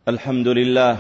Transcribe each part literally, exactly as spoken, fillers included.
الحمد لله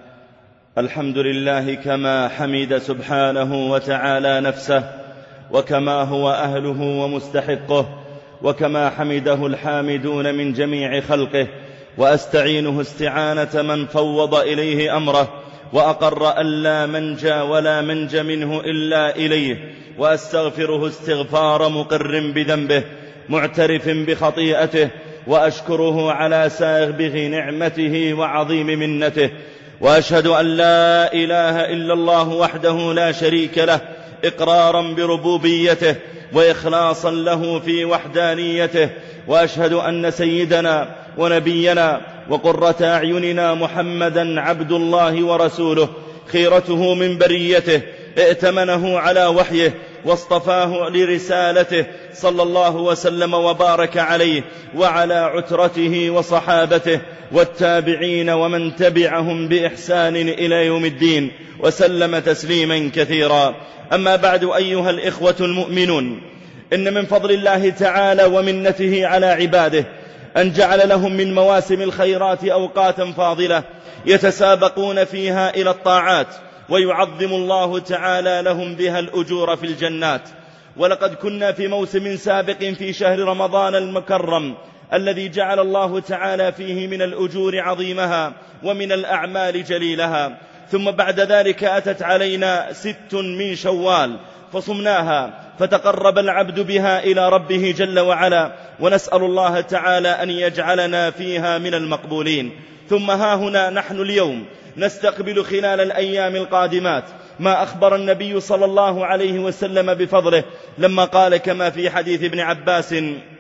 الحمد لله كما حمد سبحانه وتعالى نفسه وكما هو أهله ومستحقه، وكما حمده الحامدون من جميع خلقه، وأستعينه استعانة من فوض إليه أمره، وأقر أن لا منجى ولا منج منه إلا إليه، وأستغفره استغفار مقر بذنبه معترف بخطيئته، وأشكره على سابغ نعمته وعظيم منته، وأشهد أن لا إله إلا الله وحده لا شريك له إقرارا بربوبيته وإخلاصا له في وحدانيته، وأشهد أن سيدنا ونبينا وقرة أعيننا محمدا عبد الله ورسوله، خيرته من بريته، ائتمنه على وحيه واصطفاه لرسالته، صلى الله وسلم وبارك عليه وعلى عترته وصحابته والتابعين ومن تبعهم بإحسان إلى يوم الدين، وسلم تسليما كثيرا. أما بعد، أيها الإخوة المؤمنون، إن من فضل الله تعالى ومنته على عباده أن جعل لهم من مواسم الخيرات أوقاتا فاضلة يتسابقون فيها إلى الطاعات، ويعظم الله تعالى لهم بها الأجور في الجنات. ولقد كنا في موسم سابق في شهر رمضان المكرم الذي جعل الله تعالى فيه من الأجور عظيمها ومن الأعمال جليلها، ثم بعد ذلك أتت علينا ست من شوال فصمناها، فتقرب العبد بها إلى ربه جل وعلا، ونسأل الله تعالى أن يجعلنا فيها من المقبولين. ثم ها هنا نحن اليوم نستقبل خلال الأيام القادمات ما أخبر النبي صلى الله عليه وسلم بفضله لما قال كما في حديث ابن عباس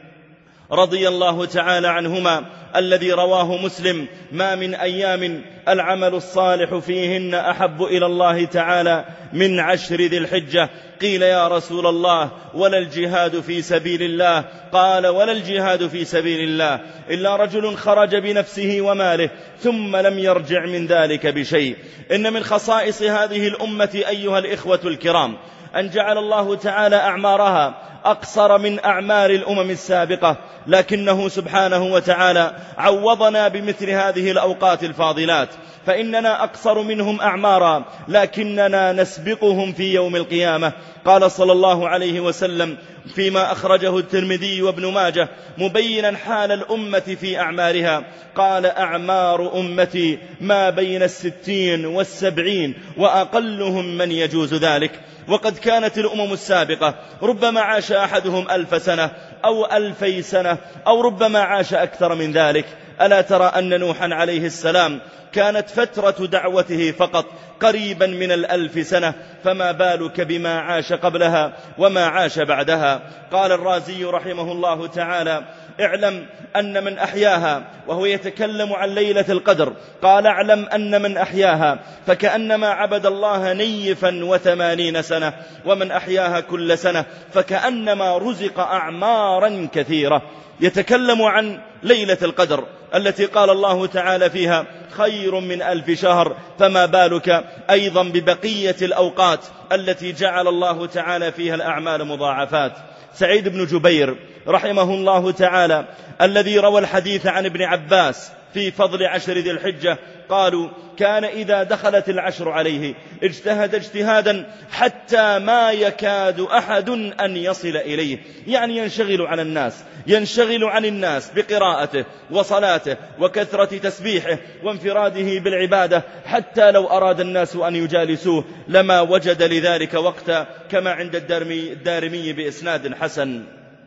رضي الله تعالى عنهما الذي رواه مسلم: ما من أيام العمل الصالح فيهن أحب إلى الله تعالى من عشر ذي الحجة. قيل يا رسول الله ولا الجهاد في سبيل الله؟ قال ولا الجهاد في سبيل الله إلا رجل خرج بنفسه وماله ثم لم يرجع من ذلك بشيء. إن من خصائص هذه الأمة أيها الإخوة الكرام أن جعل الله تعالى أعمارها أقصر من أعمار الأمم السابقة، لكنه سبحانه وتعالى عوضنا بمثل هذه الأوقات الفاضلات، فإننا أقصر منهم أعمارا لكننا نسبقهم في يوم القيامة. قال صلى الله عليه وسلم فيما أخرجه الترمذي وابن ماجه مبينا حال الأمة في أعمارها، قال: أعمار أمتي ما بين الستين والسبعين وأقلهم من يجوز ذلك. وقد كانت الأمم السابقة ربما عاش أحدهم ألف سنة أو ألفي سنة أو ربما عاش أكثر من ذلك. ألا ترى أن نوحا عليه السلام كانت فترة دعوته فقط قريبا من الألف سنة، فما بالك بما عاش قبلها وما عاش بعدها. قال الرازي رحمه الله تعالى: اعلم أن من أحياها، وهو يتكلم عن ليلة القدر، قال: اعلم أن من أحياها فكأنما عبد الله نيفا وثمانين سنة، ومن أحياها كل سنة فكأنما رزق أعمارا كثيرة. يتكلم عن ليلة القدر التي قال الله تعالى فيها: خير من ألف شهر، فما بالك أيضا ببقية الأوقات التي جعل الله تعالى فيها الأعمال مضاعفات. سعيد بن جبير رحمه الله تعالى الذي روى الحديث عن ابن عباس في فضل عشر ذي الحجة قالوا: كان إذا دخلت العشر عليه اجتهد اجتهادا حتى ما يكاد أحد أن يصل إليه، يعني ينشغل عن الناس ينشغل عن الناس بقراءته وصلاته وكثرة تسبيحه وانفراده بالعبادة، حتى لو أراد الناس أن يجالسوه لما وجد لذلك وقتا، كما عند الدارمي, الدارمي بإسناد حسن.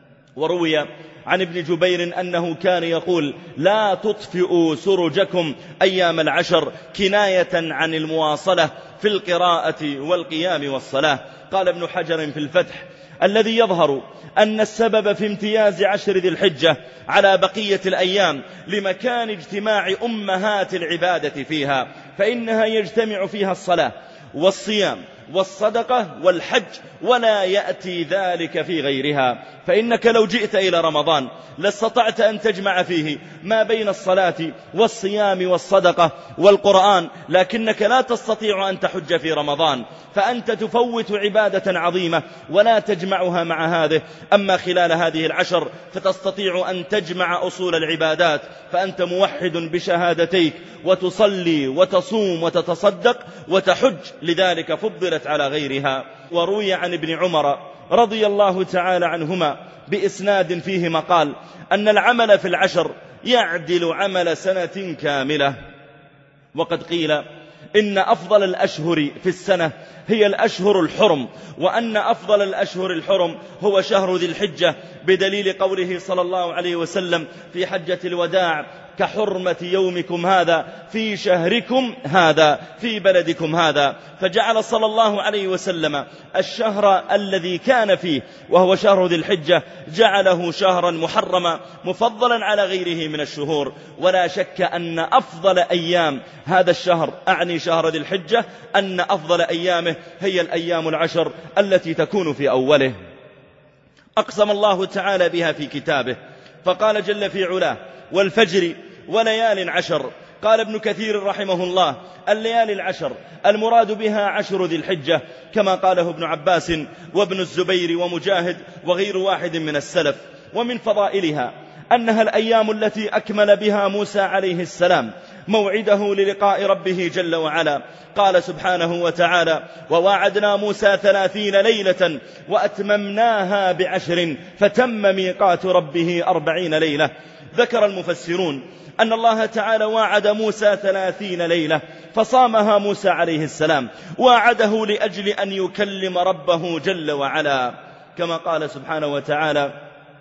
وروي عن ابن جبير أنه كان يقول: لا تطفئوا سرجكم أيام العشر، كناية عن المواصلة في القراءة والقيام والصلاة. قال ابن حجر في الفتح: الذي يظهر أن السبب في امتياز عشر ذي الحجة على بقية الأيام لمكان اجتماع أمهات العبادة فيها، فإنها يجتمع فيها الصلاة والصيام والصدقة والحج، ولا يأتي ذلك في غيرها. فإنك لو جئت إلى رمضان لاستطعت أن تجمع فيه ما بين الصلاة والصيام والصدقة والقرآن، لكنك لا تستطيع أن تحج في رمضان، فأنت تفوت عبادة عظيمة ولا تجمعها مع هذه. أما خلال هذه العشر فتستطيع أن تجمع أصول العبادات، فأنت موحد بشهادتيك وتصلي وتصوم وتتصدق وتحج، لذلك فضلت على غيرها. وروي عن ابن عمر رضي الله تعالى عنهما بإسناد فيه مقال أن العمل في العشر يعدل عمل سنة كاملة. وقد قيل إن أفضل الأشهر في السنة هي الأشهر الحرم، وأن أفضل الأشهر الحرم هو شهر ذي الحجة، بدليل قوله صلى الله عليه وسلم في حجة الوداع: كحرمة يومكم هذا في شهركم هذا في بلدكم هذا. فجعل صلى الله عليه وسلم الشهر الذي كان فيه وهو شهر ذي الحجة جعله شهرا محرما مفضلا على غيره من الشهور. ولا شك أن أفضل أيام هذا الشهر، أعني شهر ذي الحجة، أن أفضل أيامه هي الأيام العشر التي تكون في أوله. أقسم الله تعالى بها في كتابه فقال جل في علاه: والفجر وليال عشر. قال ابن كثير رحمه الله: الليالي العشر المراد بها عشر ذي الحجة، كما قاله ابن عباس وابن الزبير ومجاهد وغير واحد من السلف. ومن فضائلها أنها الأيام التي أكمل بها موسى عليه السلام موعده للقاء ربه جل وعلا. قال سبحانه وتعالى: وواعدنا موسى ثلاثين ليلة وأتممناها بعشر فتم ميقات ربه أربعين ليلة. ذكر المفسرون أن الله تعالى واعد موسى ثلاثين ليلة فصامها موسى عليه السلام، واعده لأجل أن يكلم ربه جل وعلا، كما قال سبحانه وتعالى: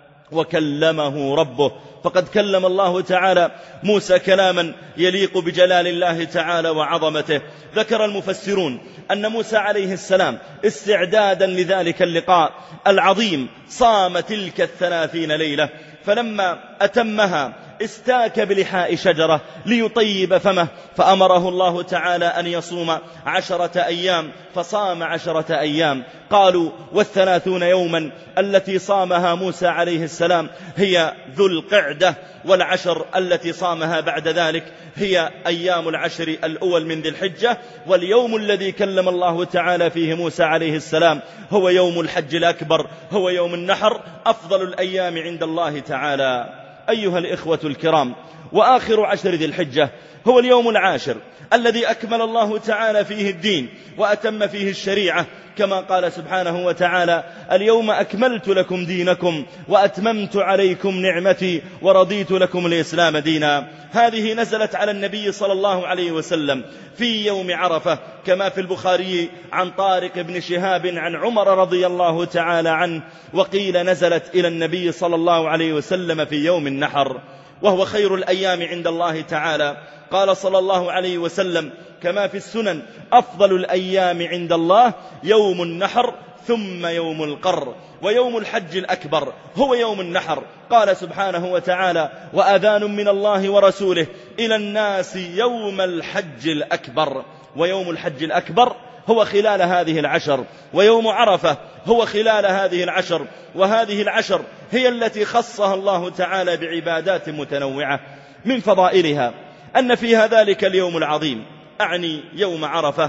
وكلمه ربه. فقد كلم الله تعالى موسى كلاما يليق بجلال الله تعالى وعظمته. ذكر المفسرون أن موسى عليه السلام استعدادا لذلك اللقاء العظيم صام تلك الثلاثين ليلة، فلما أتمها استاك بلحاء شجرة ليطيب فمه، فأمره الله تعالى أن يصوم عشرة أيام، فصام عشرة أيام. قالوا: والثلاثون يوما التي صامها موسى عليه السلام هي ذو القعدة، والعشر التي صامها بعد ذلك هي أيام العشر الأول من ذي الحجة. واليوم الذي كلم الله تعالى فيه موسى عليه السلام هو يوم الحج الأكبر، هو يوم النحر، أفضل الأيام عند الله تعالى. أيها الإخوة الكرام، وآخر عشر ذي الحجة هو اليوم العاشر الذي أكمل الله تعالى فيه الدين وأتم فيه الشريعة، كما قال سبحانه وتعالى: اليوم أكملت لكم دينكم وأتممت عليكم نعمتي ورضيت لكم الإسلام دينا. هذه نزلت على النبي صلى الله عليه وسلم في يوم عرفة، كما في البخاري عن طارق بن شهاب عن عمر رضي الله تعالى عنه. وقيل نزلت إلى النبي صلى الله عليه وسلم في يوم النحر، وهو خير الأيام عند الله تعالى. قال صلى الله عليه وسلم كما في السنن: أفضل الأيام عند الله يوم النحر ثم يوم القر، ويوم الحج الأكبر هو يوم النحر. قال سبحانه وتعالى: وأذان من الله ورسوله إلى الناس يوم الحج الأكبر. ويوم الحج الأكبر هو خلال هذه العشر، ويوم عرفة هو خلال هذه العشر. وهذه العشر هي التي خصها الله تعالى بعبادات متنوعة. من فضائلها أن فيها ذلك اليوم العظيم، أعني يوم عرفة،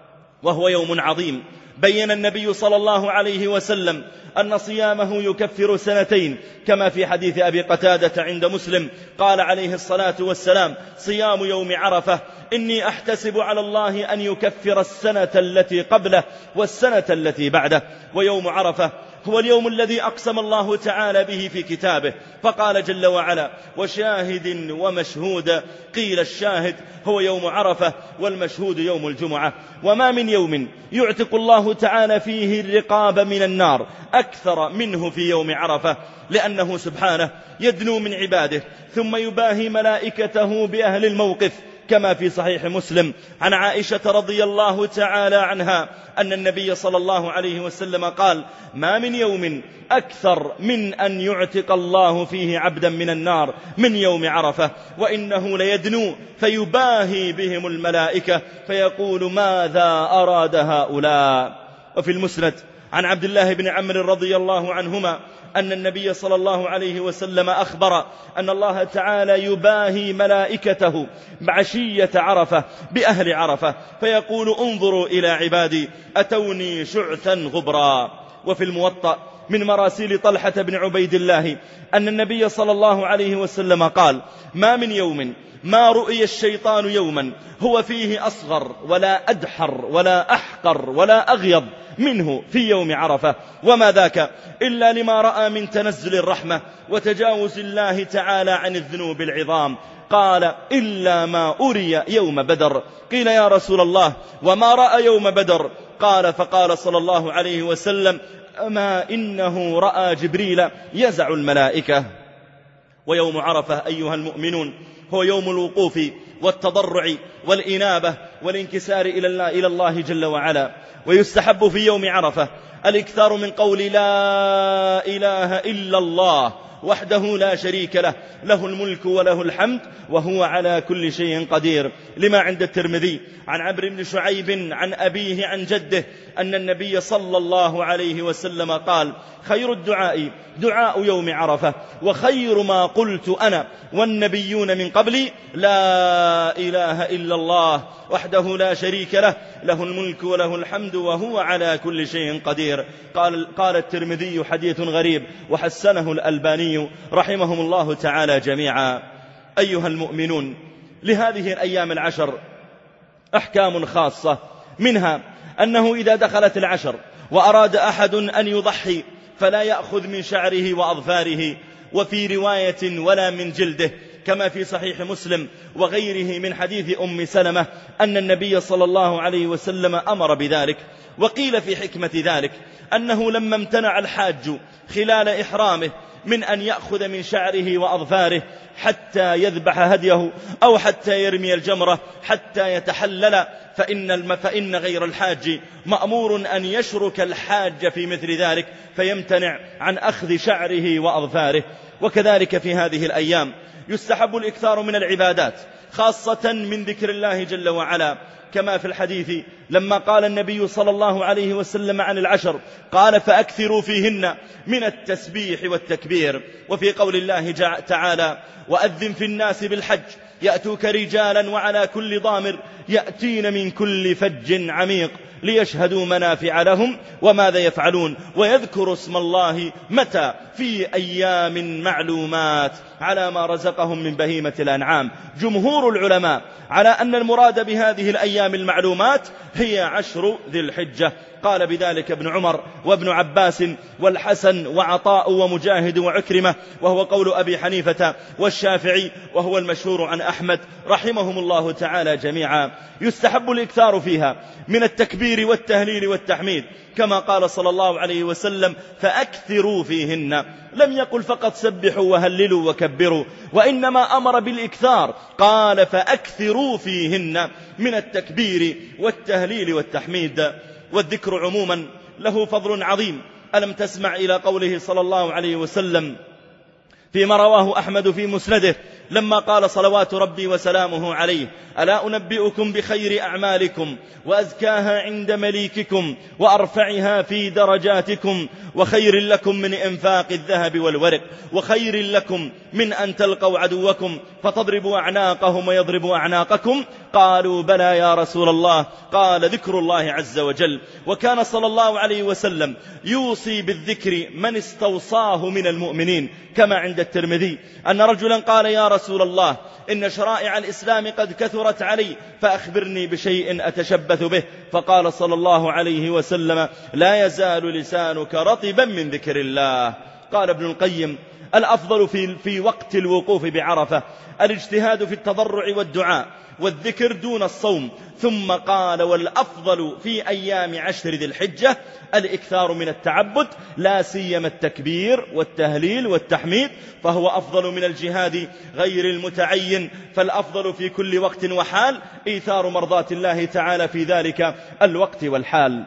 وهو يوم عظيم بين النبي صلى الله عليه وسلم أن صيامه يكفر سنتين، كما في حديث أبي قتادة عند مسلم قال عليه الصلاة والسلام: صيام يوم عرفة إني أحتسب على الله أن يكفر السنة التي قبله والسنة التي بعده. ويوم عرفة هو اليوم الذي أقسم الله تعالى به في كتابه، فقال جل وعلا: وشاهد ومشهود. قيل الشاهد هو يوم عرفة، والمشهود يوم الجمعة. وما من يوم يعتق الله تعالى فيه الرقاب من النار أكثر منه في يوم عرفة، لأنه سبحانه يدنو من عباده ثم يباهي ملائكته بأهل الموقف، كما في صحيح مسلم عن عائشة رضي الله تعالى عنها أن النبي صلى الله عليه وسلم قال: ما من يوم أكثر من أن يعتق الله فيه عبدا من النار من يوم عرفة، وإنه ليدنو فيباهي بهم الملائكة فيقول: ماذا أراد هؤلاء؟ وفي المسند عن عبد الله بن عمرو رضي الله عنهما أن النبي صلى الله عليه وسلم أخبر أن الله تعالى يباهي ملائكته بعشية عرفة بأهل عرفة فيقول: انظروا إلى عبادي أتوني شعثا غبرا. وفي الموطأ من مراسيل طلحة بن عبيد الله أن النبي صلى الله عليه وسلم قال: ما من يوم ما رؤي الشيطان يوما هو فيه أصغر ولا أدحر ولا أحقر ولا أغيض منه في يوم عرفة، وما ذاك إلا لما رأى من تنزل الرحمة وتجاوز الله تعالى عن الذنوب العظام. قال: إلا ما أري يوم بدر. قيل: يا رسول الله وما رأى يوم بدر؟ قال: فقال صلى الله عليه وسلم: أما إنه رأى جبريل يزع الملائكة. ويوم عرفة أيها المؤمنون هو يوم الوقوف والتضرع والإنابة والانكسار إلى الله, إلى الله جل وعلا. ويستحب في يوم عرفة الإكثار من قول لا إله إلا الله وحده لا شريك له، له الملك وله الحمد وهو على كل شيء قدير، لما عند الترمذي عن عمرو بن شعيب عن أبيه عن جده أن النبي صلى الله عليه وسلم قال: خير الدعاء دعاء يوم عرفة، وخير ما قلت أنا والنبيون من قبلي لا إله إلا الله وحده لا شريك له، له الملك وله الحمد وهو على كل شيء قدير. قال, قال الترمذي: حديث غريب، وحسنه الألباني رحمهم الله تعالى جميعا. أيها المؤمنون، لهذه الأيام العشر أحكام خاصة، منها أنه إذا دخلت العشر وأراد أحد أن يضحي فلا يأخذ من شعره وأظفاره، وفي رواية ولا من جلده، كما في صحيح مسلم وغيره من حديث أم سلمة أن النبي صلى الله عليه وسلم أمر بذلك. وقيل في حكمة ذلك أنه لما امتنع الحاج خلال إحرامه من أن يأخذ من شعره وأظفاره حتى يذبح هديه أو حتى يرمي الجمرة حتى يتحلل، فإن, الم... فإن غير الحاج مأمور أن يشرك الحاج في مثل ذلك فيمتنع عن أخذ شعره وأظفاره. وكذلك في هذه الأيام يستحب الإكثار من العبادات، خاصة من ذكر الله جل وعلا، كما في الحديث لما قال النبي صلى الله عليه وسلم عن العشر قال: فأكثروا فيهن من التسبيح والتكبير. وفي قول الله تعالى: وأذن في الناس بالحج يأتوك رجالا وعلى كل ضامر يأتين من كل فج عميق ليشهدوا منافع لهم وماذا يفعلون ويذكروا اسم الله متى في أيام معلومات على ما رزقهم من بهيمة الأنعام. جمهور العلماء على أن المراد بهذه الأيام المعلومات هي عشر ذي الحجة. قال بذلك ابن عمر وابن عباس والحسن وعطاء ومجاهد وعكرمة، وهو قول أبي حنيفة والشافعي، وهو المشهور عن أحمد رحمهم الله تعالى جميعا. يستحب الإكثار فيها من التكبير والتهليل والتحميد، كما قال صلى الله عليه وسلم: فأكثروا فيهن. لم يقل فقط سبحوا وهللوا وكبروا، وإنما أمر بالإكثار، قال: فأكثروا فيهن من التكبير والتهليل والتحميد. والذكر عموما له فضل عظيم. ألم تسمع إلى قوله صلى الله عليه وسلم فيما رواه أحمد في مسنده لما قال صلوات ربي وسلامه عليه: ألا أنبئكم بخير أعمالكم وأزكاها عند مليككم وأرفعها في درجاتكم وخير لكم من إنفاق الذهب والورق وخير لكم من أن تلقوا عدوكم فتضربوا أعناقهم ويضربوا أعناقكم؟ قالوا: بلى يا رسول الله. قال: ذكر الله عز وجل. وكان صلى الله عليه وسلم يوصي بالذكر من استوصاه من المؤمنين، كما عند الترمذي أن رجلا قال: يا رسول الله، إن شرائع الإسلام قد كثرت علي فأخبرني بشيء أتشبث به. فقال صلى الله عليه وسلم: لا يزال لسانك رطبا من ذكر الله. قال ابن القيم: الأفضل في, في وقت الوقوف بعرفة الاجتهاد في التضرع والدعاء والذكر دون الصوم. ثم قال والأفضل في أيام عشر ذي الحجة الإكثار من التعبد، لا سيما التكبير والتهليل والتحميد، فهو أفضل من الجهاد غير المتعين. فالأفضل في كل وقت وحال إيثار مرضات الله تعالى في ذلك الوقت والحال.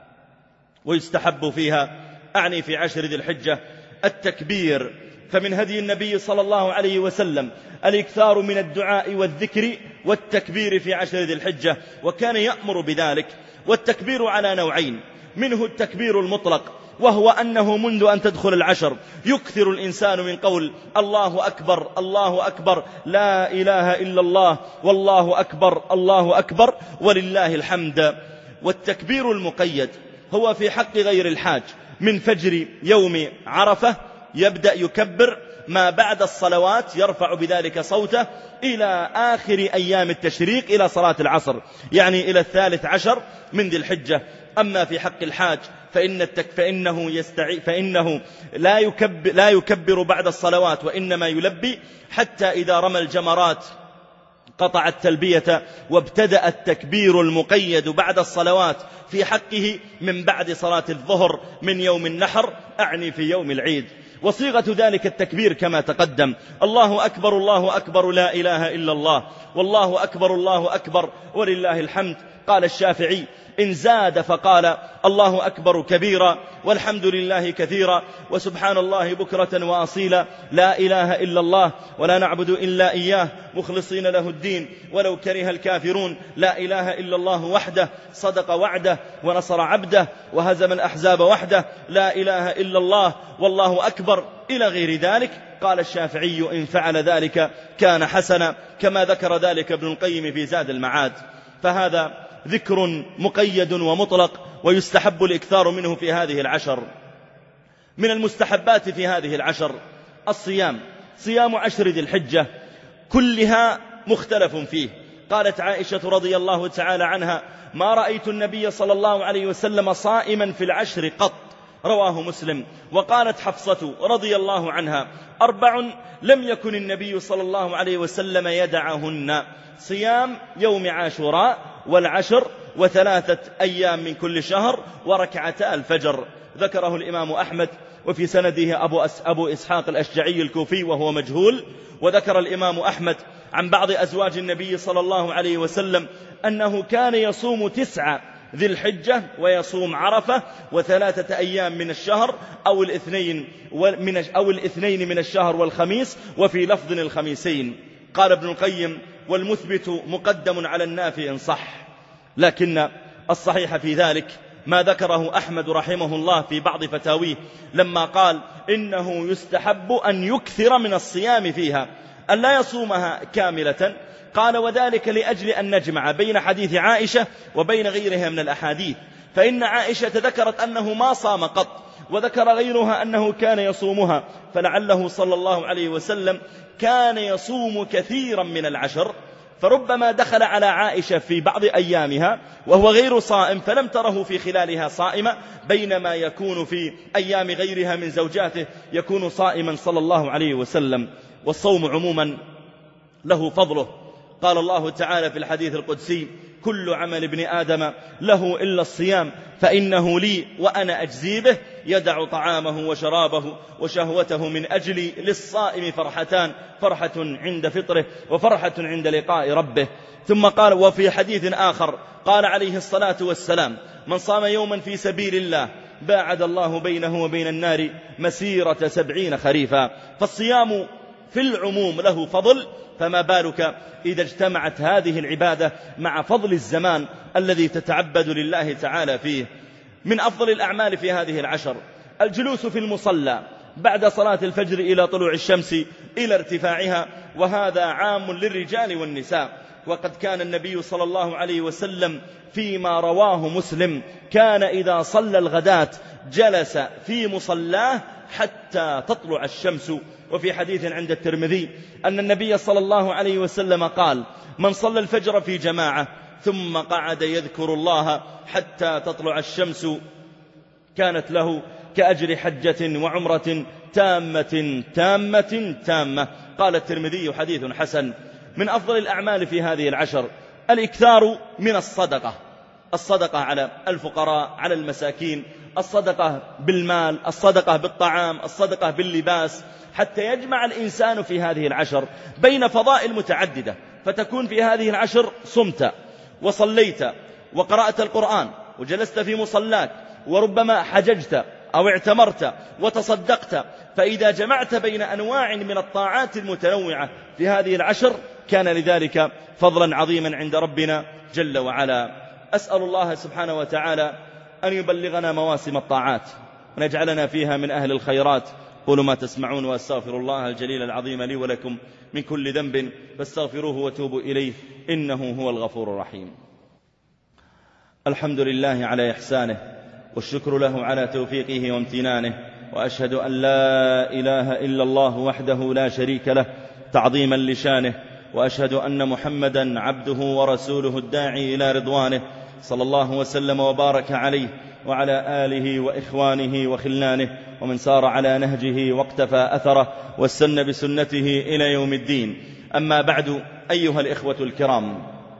ويستحب فيها، أعني في عشر ذي الحجة، التكبير، فمن هدي النبي صلى الله عليه وسلم الإكثار من الدعاء والذكر والتكبير في عشر ذي الحجة، وكان يأمر بذلك. والتكبير على نوعين: منه التكبير المطلق، وهو أنه منذ أن تدخل العشر يكثر الإنسان من قول الله أكبر الله أكبر لا إله إلا الله والله أكبر الله أكبر ولله الحمد. والتكبير المقيد هو في حق غير الحاج من فجر يوم عرفة يبدأ يكبر، ما بعد الصلوات يرفع بذلك صوته إلى آخر أيام التشريق إلى صلاة العصر، يعني إلى الثالث عشر من ذي الحجة. أما في حق الحاج فإن التك فإنه, يستعي فإنه لا, يكبر لا يكبر بعد الصلوات، وإنما يلبي حتى إذا رمى الجمرات قطع التلبية، وابتدأ التكبير المقيد بعد الصلوات في حقه من بعد صلاة الظهر من يوم النحر، أعني في يوم العيد. وصيغة ذلك التكبير كما تقدم: الله أكبر الله أكبر لا إله إلا الله والله أكبر الله أكبر ولله الحمد. قال الشافعي: إن زاد فقال الله أكبر كبيرا والحمد لله كثيرا وسبحان الله بكرة وأصيلا لا إله إلا الله ولا نعبد إلا إياه مخلصين له الدين ولو كره الكافرون لا إله إلا الله وحده صدق وعده ونصر عبده وهزم الأحزاب وحده لا إله إلا الله والله أكبر إلى غير ذلك. قال الشافعي: إن فعل ذلك كان حسنا، كما ذكر ذلك ابن القيم في زاد المعاد. فهذا ذكر مقيد ومطلق، ويستحب الإكثار منه في هذه العشر. من المستحبات في هذه العشر الصيام، صيام عشر ذي الحجة كلها مختلف فيه. قالت عائشة رضي الله تعالى عنها: ما رأيت النبي صلى الله عليه وسلم صائما في العشر قط، رواه مسلم. وقالت حفصة رضي الله عنها: أربع لم يكن النبي صلى الله عليه وسلم يدعهن: صيام يوم عاشوراء والعشر وثلاثة أيام من كل شهر وركعتا الفجر. ذكره الإمام أحمد، وفي سنده أبو, أس أبو إسحاق الأشجعي الكوفي وهو مجهول. وذكر الإمام أحمد عن بعض أزواج النبي صلى الله عليه وسلم أنه كان يصوم تسعة ذي الحجة ويصوم عرفة وثلاثة أيام من الشهر أو الاثنين, من أو الاثنين من الشهر والخميس، وفي لفظ الخميسين. قال ابن القيم: والمثبت مقدم على النافي إن صح، لكن الصحيح في ذلك ما ذكره أحمد رحمه الله في بعض فتاويه لما قال إنه يستحب أن يكثر من الصيام فيها، أن لا يصومها كاملة. قال: وذلك لأجل أن نجمع بين حديث عائشة وبين غيرها من الأحاديث، فإن عائشة ذكرت أنه ما صام قط، وذكر غيرها أنه كان يصومها، فلعله صلى الله عليه وسلم كان يصوم كثيرا من العشر، فربما دخل على عائشة في بعض أيامها وهو غير صائم فلم تره في خلالها صائمة، بينما يكون في أيام غيرها من زوجاته يكون صائما صلى الله عليه وسلم. والصوم عموما له فضله. قال الله تعالى في الحديث القدسي: كل عمل ابن آدم له إلا الصيام فإنه لي وأنا أجزي به، يدع طعامه وشرابه وشهوته من أجلي، للصائم فرحتان: فرحة عند فطره وفرحة عند لقاء ربه. ثم قال: وفي حديث آخر قال عليه الصلاة والسلام: من صام يوما في سبيل الله باعد الله بينه وبين النار مسيرة سبعين خريفا. فالصيام في العموم له فضل، فما بالك إذا اجتمعت هذه العبادة مع فضل الزمان الذي تتعبد لله تعالى فيه. من أفضل الأعمال في هذه العشر الجلوس في المصلى بعد صلاة الفجر إلى طلوع الشمس إلى ارتفاعها، وهذا عام للرجال والنساء. وقد كان النبي صلى الله عليه وسلم فيما رواه مسلم كان إذا صلى الغداة جلس في مصلاه حتى تطلع الشمس. وفي حديث عند الترمذي أن النبي صلى الله عليه وسلم قال: من صلى الفجر في جماعة ثم قعد يذكر الله حتى تطلع الشمس كانت له كأجر حجة وعمرة تامة تامة تامة. قال الترمذي: حديث حسن. من أفضل الأعمال في هذه العشر الإكثار من الصدقة، الصدقة على الفقراء، على المساكين، الصدقة بالمال، الصدقة بالطعام، الصدقة باللباس، حتى يجمع الإنسان في هذه العشر بين فضائل متعددة، فتكون في هذه العشر صمت وصليت وقرأت القرآن وجلست في مصلاك، وربما حججت أو اعتمرت وتصدقت. فإذا جمعت بين أنواع من الطاعات المتنوعة في هذه العشر كان لذلك فضلا عظيما عند ربنا جل وعلا. أسأل الله سبحانه وتعالى أن يبلغنا مواسم الطاعات ونجعلنا فيها من أهل الخيرات. قولوا ما تسمعون، وأستغفر الله الجليل العظيم لي ولكم من كل ذنب فاستغفروه وتوبوا إليه إنه هو الغفور الرحيم. الحمد لله على إحسانه، والشكر له على توفيقه وامتنانه، وأشهد أن لا إله إلا الله وحده لا شريك له تعظيما لشانه، وأشهد أن محمدا عبده ورسوله الداعي إلى رضوانه، صلى الله وسلم وبارك عليه وعلى آله وإخوانه وخلانه ومن سار على نهجه واقتفى أثره واستنى بسنته إلى يوم الدين. أما بعد، أيها الإخوة الكرام،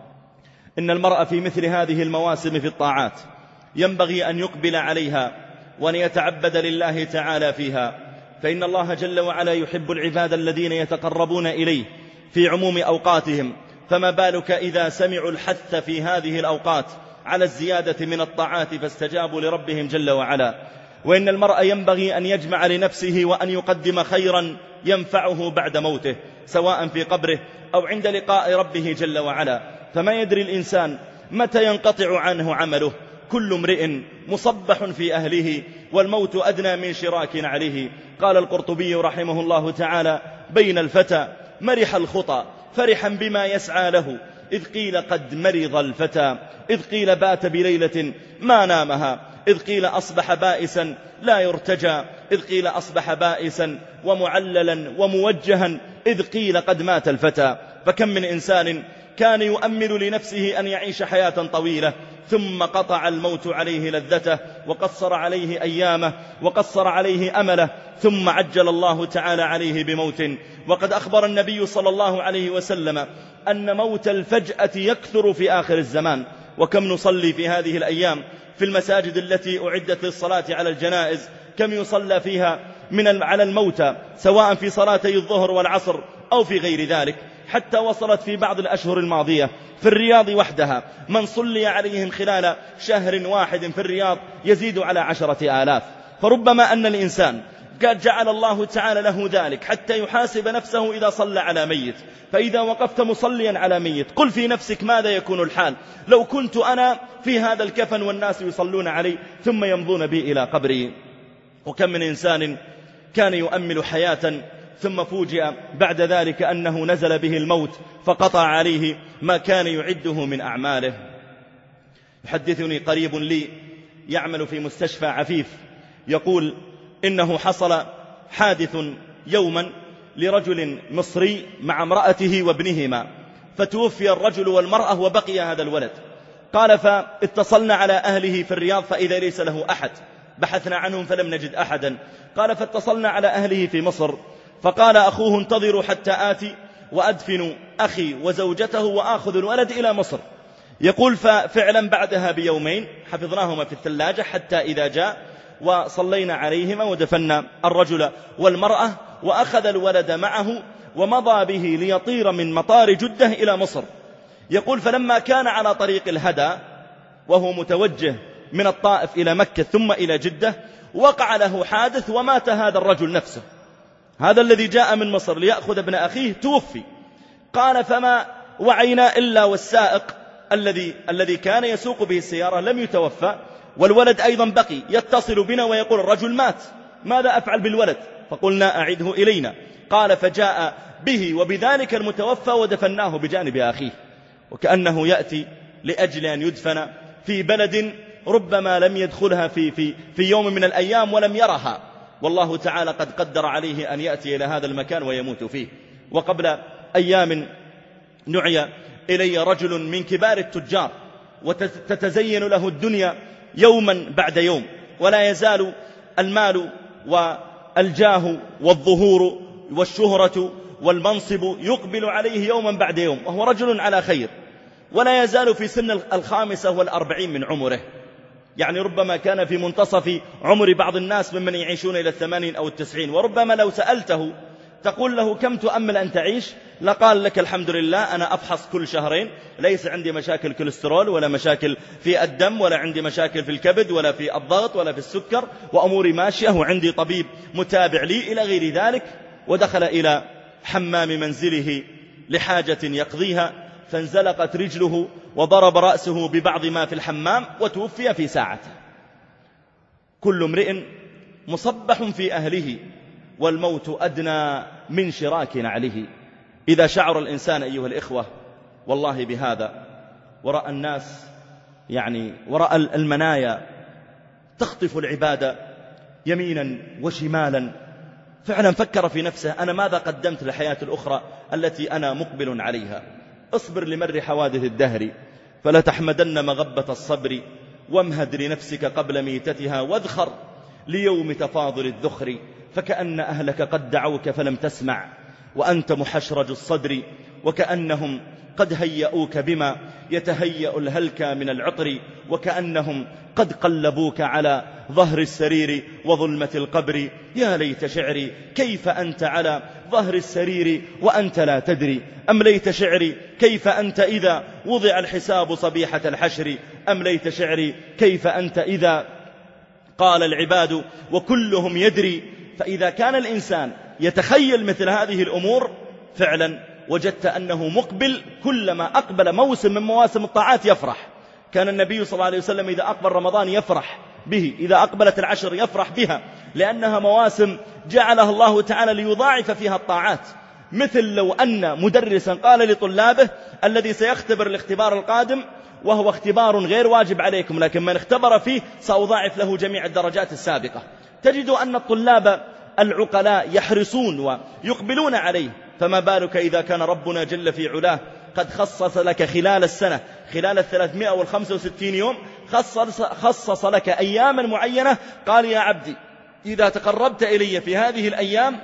إن المرء في مثل هذه المواسم في الطاعات ينبغي أن يقبل عليها وأن يتعبد لله تعالى فيها، فإن الله جل وعلا يحب العباد الذين يتقربون إليه في عموم أوقاتهم، فما بالك إذا سمعوا الحث في هذه الأوقات على الزيادة من الطاعات فاستجابوا لربهم جل وعلا. وإن المرء ينبغي أن يجمع لنفسه وأن يقدم خيرا ينفعه بعد موته، سواء في قبره أو عند لقاء ربه جل وعلا، فما يدري الإنسان متى ينقطع عنه عمله. كل امرئ مصبح في أهله والموت أدنى من شراك عليه. قال القرطبي رحمه الله تعالى: بين الفتى مرح الخطى فرحا بما يسعى له، إذ قيل قد مرض الفتى، إذ قيل بات بليلة ما نامها، إذ قيل أصبح بائسا لا يرتجى، إذ قيل أصبح بائسا ومعللا وموجها، إذ قيل قد مات الفتى. فكم من إنسان كان يؤمل لنفسه أن يعيش حياة طويلة ثم قطع الموت عليه لذته وقصر عليه أيامه وقصر عليه أمله، ثم عجل الله تعالى عليه بموت. وقد أخبر النبي صلى الله عليه وسلم أن موت الفجأة يكثر في آخر الزمان. وكم نصلي في هذه الأيام في المساجد التي أعدت للصلاة على الجنائز، كم يصلى فيها من على الموتى، سواء في صلاتي الظهر والعصر أو في غير ذلك، حتى وصلت في بعض الأشهر الماضية في الرياض وحدها من صلي عليهم خلال شهر واحد في الرياض يزيد على عشرة آلاف. فربما أن الإنسان قد جعل الله تعالى له ذلك حتى يحاسب نفسه إذا صلى على ميت. فإذا وقفت مصليا على ميت قل في نفسك ماذا يكون الحال لو كنت أنا في هذا الكفن والناس يصلون علي ثم يمضون بي إلى قبري. وكم من إنسان كان يؤمل حياة ثم فوجئ بعد ذلك أنه نزل به الموت فقطع عليه ما كان يعده من أعماله. يحدثني قريب لي يعمل في مستشفى عفيف، يقول إنه حصل حادث يوما لرجل مصري مع امرأته وابنهما، فتوفي الرجل والمرأة وبقي هذا الولد. قال: فاتصلنا على أهله في الرياض فإذا ليس له أحد، بحثنا عنهم فلم نجد أحدا. قال: فاتصلنا على أهله في مصر فقال أخوه: انتظروا حتى آتي وأدفن أخي وزوجته وآخذ الولد إلى مصر. يقول: ففعلا بعدها بيومين حفظناهما في الثلاجة حتى إذا جاء وصلينا عليهما ودفنا الرجل والمرأة، وأخذ الولد معه ومضى به ليطير من مطار جدة إلى مصر. يقول: فلما كان على طريق الهدى وهو متوجه من الطائف إلى مكة ثم إلى جدة وقع له حادث ومات هذا الرجل نفسه، هذا الذي جاء من مصر ليأخذ ابن أخيه توفي. قال: فما وعينا إلا والسائق الذي الذي كان يسوق به السيارة لم يتوفى، والولد أيضا بقي يتصل بنا ويقول: الرجل مات، ماذا أفعل بالولد؟ فقلنا: أعده إلينا. قال: فجاء به وبذلك المتوفى ودفناه بجانب أخيه، وكأنه يأتي لأجل أن يدفن في بلد ربما لم يدخلها في, في, في يوم من الأيام ولم يرها، والله تعالى قد قدر عليه أن يأتي إلى هذا المكان ويموت فيه. وقبل أيام نعي إلي رجل من كبار التجار وتتزين له الدنيا يوما بعد يوم، ولا يزال المال والجاه والظهور والشهرة والمنصب يقبل عليه يوما بعد يوم، وهو رجل على خير، ولا يزال في سن الخامسة والأربعين من عمره، يعني ربما كان في منتصف عمر بعض الناس ممن يعيشون إلى الثمانين أو التسعين، وربما لو سألته تقول له كم تؤمل أن تعيش لقال لك الحمد لله أنا أفحص كل شهرين، ليس عندي مشاكل كوليسترول ولا مشاكل في الدم ولا عندي مشاكل في الكبد ولا في الضغط ولا في السكر، وأموري ماشية وعندي طبيب متابع لي إلى غير ذلك. ودخل إلى حمام منزله لحاجة يقضيها، فانزلقت رجله وضرب رأسه ببعض ما في الحمام وتوفي في ساعته. كل امرئ مصبح في أهله والموت أدنى من شراك نعله. إذا شعر الإنسان أيها الإخوة والله بهذا، ورأى الناس يعني ورأى المنايا تخطف العبادة يمينا وشمالا، فعلا فكر في نفسه أنا ماذا قدمت للحياة الأخرى التي أنا مقبل عليها. اصبر لمر حوادث الدهر فلا تحمدن مغبة الصبر، وامهد لنفسك قبل ميتتها، واذخر ليوم تفاضل الذخر، فكأن أهلك قد دعوك فلم تسمع وأنت محشرج الصدر، وكأنهم قد هيئوك بما يتهيأ الهلك من العطر، وكأنهم قد قلبوك على ظهر السرير وظلمة القبر. يا ليت شعري كيف أنت على ظهر السرير وأنت لا تدري، أم ليت شعري كيف أنت إذا وضع الحساب صبيحة الحشر، أم ليت شعري كيف أنت إذا قال العباد وكلهم يدري. فإذا كان الإنسان يتخيل مثل هذه الأمور فعلا وجدت أنه مقبل، كلما أقبل موسم من مواسم الطاعات يفرح. كان النبي صلى الله عليه وسلم إذا أقبل رمضان يفرح به، إذا أقبلت العشر يفرح بها، لأنها مواسم جعلها الله تعالى ليضاعف فيها الطاعات. مثل لو أن مدرسا قال لطلابه الذي سيختبر الاختبار القادم وهو اختبار غير واجب عليكم، لكن من اختبر فيه سأضاعف له جميع الدرجات السابقة، تجد أن الطلاب العقلاء يحرصون ويقبلون عليه. فما بالك إذا كان ربنا جل في علاه قد خصص لك خلال السنة، خلال الثلاثمائة والخمسة وستين يوم، خصص, خصص لك أياما معينة، قال يا عبدي إذا تقربت إلي في هذه الأيام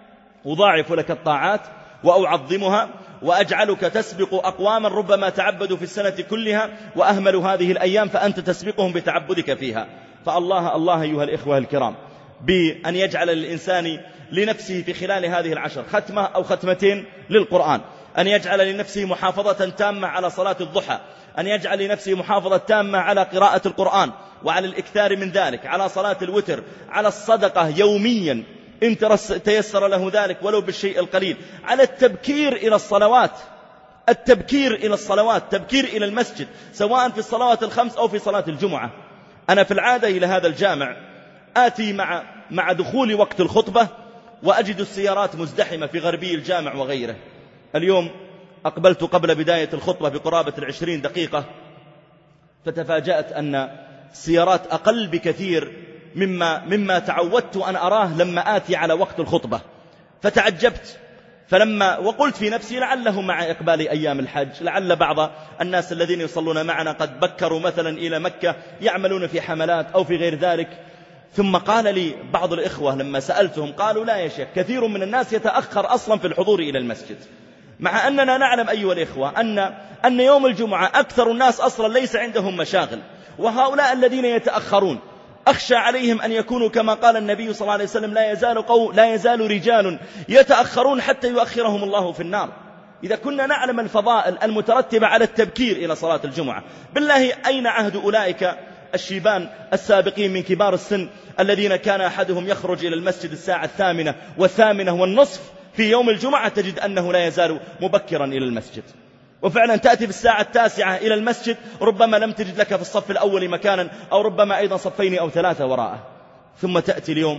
أضاعف لك الطاعات وأعظمها، وأجعلك تسبق أقواما ربما تعبدوا في السنة كلها وأهملوا هذه الأيام، فأنت تسبقهم بتعبدك فيها. فالله الله أيها الإخوة الكرام بأن يجعل للإنسان لنفسه في خلال هذه العشر ختمة أو ختمتين للقرآن، أن يجعل لنفسه محافظة تامة على صلاة الضحى، أن يجعل لنفسه محافظة تامة على قراءة القرآن وعلى الإكثار من ذلك، على صلاة الوتر، على الصدقة يوميا إن تيسر له ذلك ولو بالشيء القليل، على التبكير إلى الصلوات، التبكير إلى الصلوات، تبكير إلى المسجد سواء في الصلوات الخمس أو في صلاة الجمعة. أنا في العادة إلى هذا الجامع آتي مع, مع دخول وقت الخطبة وأجد السيارات مزدحمة في غربي الجامع وغيره. اليوم أقبلت قبل بداية الخطبة بقرابة العشرين دقيقة، فتفاجأت أن السيارات أقل بكثير مما, مما تعودت أن أراه لما آتي على وقت الخطبة، فتعجبت. فلما وقلت في نفسي لعله مع إقبال أيام الحج، لعل بعض الناس الذين يصلون معنا قد بكروا مثلا إلى مكة يعملون في حملات أو في غير ذلك. ثم قال لي بعض الإخوة لما سألتهم قالوا لا يا شيخ، كثير من الناس يتأخر أصلا في الحضور إلى المسجد، مع أننا نعلم أيها الإخوة أن, أن يوم الجمعة أكثر الناس أصلا ليس عندهم مشاغل، وهؤلاء الذين يتأخرون أخشى عليهم أن يكونوا كما قال النبي صلى الله عليه وسلم لا يزال, قو لا يزال رجال يتأخرون حتى يؤخرهم الله في النار. إذا كنا نعلم الفضائل المترتبة على التبكير إلى صلاة الجمعة، بالله أين عهد أولئك الشيبان السابقين من كبار السن الذين كان أحدهم يخرج إلى المسجد الساعة الثامنة والثامنة والنصف في يوم الجمعة، تجد أنه لا يزال مبكرا إلى المسجد. وفعلا تأتي في الساعة التاسعة إلى المسجد ربما لم تجد لك في الصف الأول مكانا، أو ربما أيضا صفين أو ثلاثة وراءه. ثم تأتي اليوم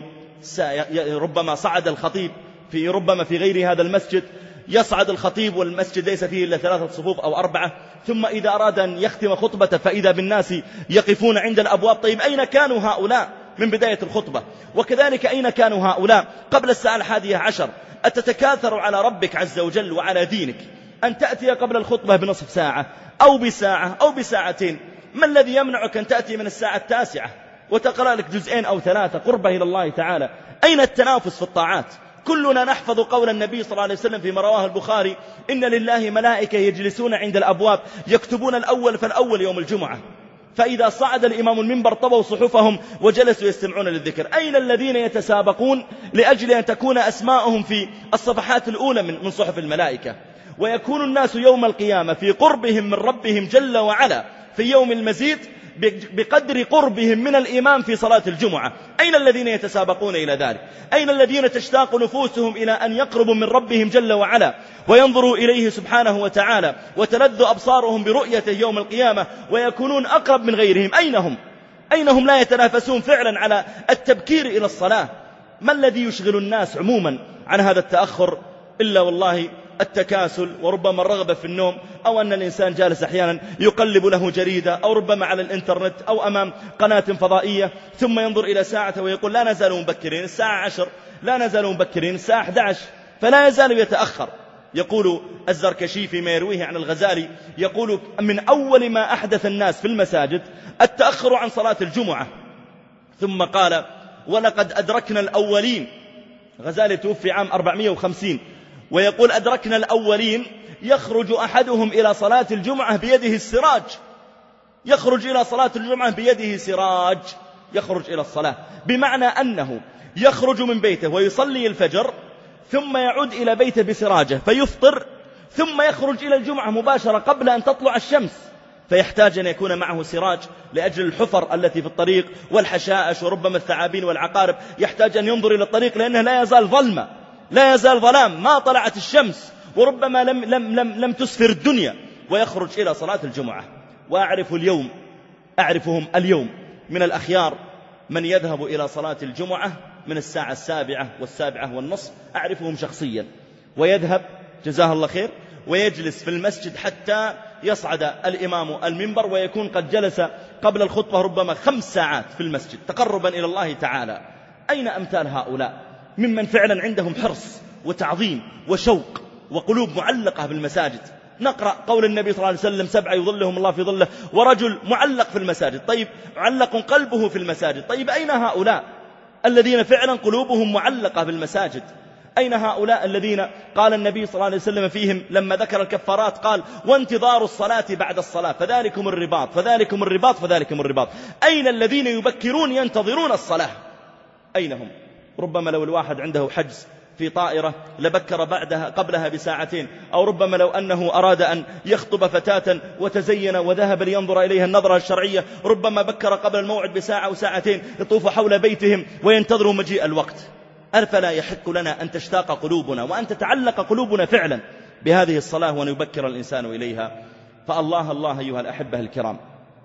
ربما صعد الخطيب في ربما في غير هذا المسجد، يصعد الخطيب والمسجد ليس فيه إلا ثلاثة صفوف أو أربعة، ثم إذا أراد أن يختم خطبته فإذا بالناس يقفون عند الأبواب. طيب أين كانوا هؤلاء من بداية الخطبة؟ وكذلك أين كانوا هؤلاء قبل الساعة الحادية عشر؟ أتتكاثر على ربك عز وجل وعلى دينك أن تأتي قبل الخطبة بنصف ساعة أو بساعة أو بساعتين؟ ما الذي يمنعك أن تأتي من الساعة التاسعة وتقرأ لك جزئين أو ثلاثة قربة إلى الله تعالى؟ أين التنافس في الطاعات؟ كلنا نحفظ قول النبي صلى الله عليه وسلم فيما رواه البخاري: إن لله ملائكة يجلسون عند الأبواب يكتبون الأول فالأول يوم الجمعة، فإذا صعد الإمام المنبر طووا صحفهم وجلسوا يستمعون للذكر. أين الذين يتسابقون لأجل أن تكون أسماءهم في الصفحات الأولى من صحف الملائكة؟ ويكون الناس يوم القيامة في قربهم من ربهم جل وعلا في يوم المزيد بقدر قربهم من الإمام في صلاة الجمعة. أين الذين يتسابقون إلى ذلك؟ أين الذين تشتاق نفوسهم إلى أن يقربوا من ربهم جل وعلا وينظروا إليه سبحانه وتعالى وتلذ أبصارهم برؤيته يوم القيامة ويكونون أقرب من غيرهم؟ أين هم؟ أين هم لا يتنافسون فعلا على التبكير إلى الصلاة؟ ما الذي يشغل الناس عموما عن هذا التأخر إلا والله التكاسل، وربما الرغبة في النوم، أو أن الإنسان جالس أحيانا يقلب له جريدة، أو ربما على الإنترنت، أو أمام قناة فضائية، ثم ينظر إلى ساعته ويقول لا نزال مبكرين، الساعة عشر، لا نزال مبكرين، الساعة أحد عشر، فلا يزال يتأخر. يقول الزركشي فيما يرويه عن الغزالي، يقول: من أول ما أحدث الناس في المساجد التأخر عن صلاة الجمعة. ثم قال: ولقد أدركنا الأولين. غزالي توفي عام أربعمائة وخمسين، ويقول: أدركنا الأولين يخرج أحدهم إلى صلاة الجمعة بيده السراج، يخرج إلى صلاة الجمعة بيده سراج، يخرج إلى الصلاة، بمعنى أنه يخرج من بيته ويصلي الفجر ثم يعود إلى بيته بسراجه فيفطر، ثم يخرج إلى الجمعة مباشرة قبل أن تطلع الشمس، فيحتاج أن يكون معه سراج لأجل الحفر التي في الطريق والحشائش وربما الثعابين والعقارب، يحتاج أن ينظر إلى الطريق لأنه لا يزال ظلمة، لا يزال ظلام، ما طلعت الشمس، وربما لم, لم, لم, لم تسفر الدنيا، ويخرج إلى صلاة الجمعة. وأعرف اليوم أعرفهم اليوم من الأخيار من يذهب إلى صلاة الجمعة من الساعة السابعة والسابعة والنصف، أعرفهم شخصيا، ويذهب جزاه الله خير ويجلس في المسجد حتى يصعد الإمام المنبر، ويكون قد جلس قبل الخطبة ربما خمس ساعات في المسجد تقربا إلى الله تعالى. أين أمثال هؤلاء ممن فعلا عندهم حرص وتعظيم وشوق وقلوب معلقة بالمساجد؟ نقرأ قول النبي صلى الله عليه وسلم: سبعة يظلهم الله في ظله، ورجل معلق في المساجد. طيب، معلق قلبه في المساجد. طيب، أين هؤلاء الذين فعلا قلوبهم معلقة بالمساجد؟ أين هؤلاء الذين قال النبي صلى الله عليه وسلم فيهم لما ذكر الكفارات قال: وانتظار الصلاة بعد الصلاة، فذلكم الرباط فذلكم الرباط فذلكم الرباط. أين الذين يبكرون ينتظرون الصلاة؟ أين هم؟ ربما لو الواحد عنده حجز في طائرة لبكر بعدها قبلها بساعتين، أو ربما لو أنه أراد أن يخطب فتاة وتزين وذهب لينظر إليها النظرة الشرعية، ربما بكر قبل الموعد بساعة أو ساعتين، يطوف حول بيتهم وينتظروا مجيء الوقت. أفلا يحق لنا أن تشتاق قلوبنا وأن تتعلق قلوبنا فعلا بهذه الصلاة وأن يبكر الإنسان إليها؟ فالله الله أيها الأحبة الكرام،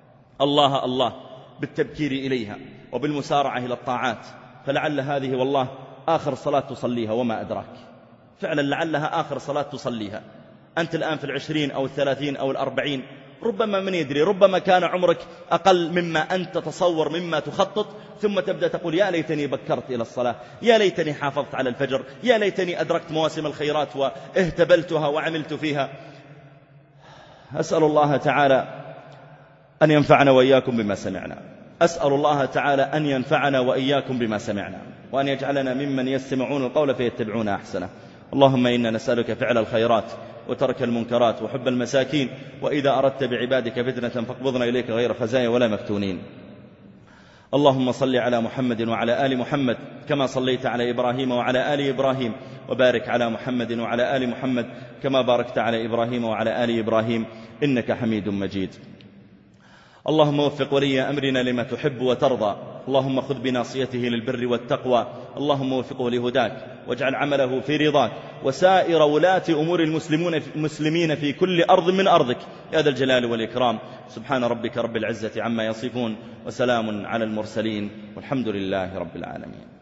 الله الله بالتبكير إليها وبالمسارعة إلى الطاعات، فلعل هذه والله آخر صلاة تصليها وما أدراك، فعلا لعلها آخر صلاة تصليها. أنت الآن في العشرين أو الثلاثين أو الأربعين، ربما من يدري، ربما كان عمرك أقل مما أنت تتصور مما تخطط، ثم تبدأ تقول: يا ليتني بكرت إلى الصلاة، يا ليتني حافظت على الفجر، يا ليتني أدركت مواسم الخيرات واهتبلتها وعملت فيها. أسأل الله تعالى أن ينفعنا وإياكم بما سمعنا، أسأل الله تعالى أن ينفعنا وإياكم بما سمعنا، وأن يجعلنا ممن يستمعون القول فيتبعون أحسنه. اللهم إنا نسألك فعل الخيرات وترك المنكرات وحب المساكين، وإذا أردت بعبادك فتنة فاقبضنا إليك غير خزايا ولا مفتونين. اللهم صل على محمد وعلى آل محمد كما صليت على إبراهيم وعلى آل إبراهيم، وبارك على محمد وعلى آل محمد كما باركت على إبراهيم وعلى آل إبراهيم إنك حميد مجيد. اللهم وفق ولي أمرنا لما تحب وترضى، اللهم خذ بناصيته للبر والتقوى، اللهم وفقه لهداك واجعل عمله في رضاك، وسائر ولاة أمور المسلمون في المسلمين في كل أرض من أرضك يا ذا الجلال والإكرام. سبحان ربك رب العزة عما يصفون، وسلام على المرسلين، والحمد لله رب العالمين.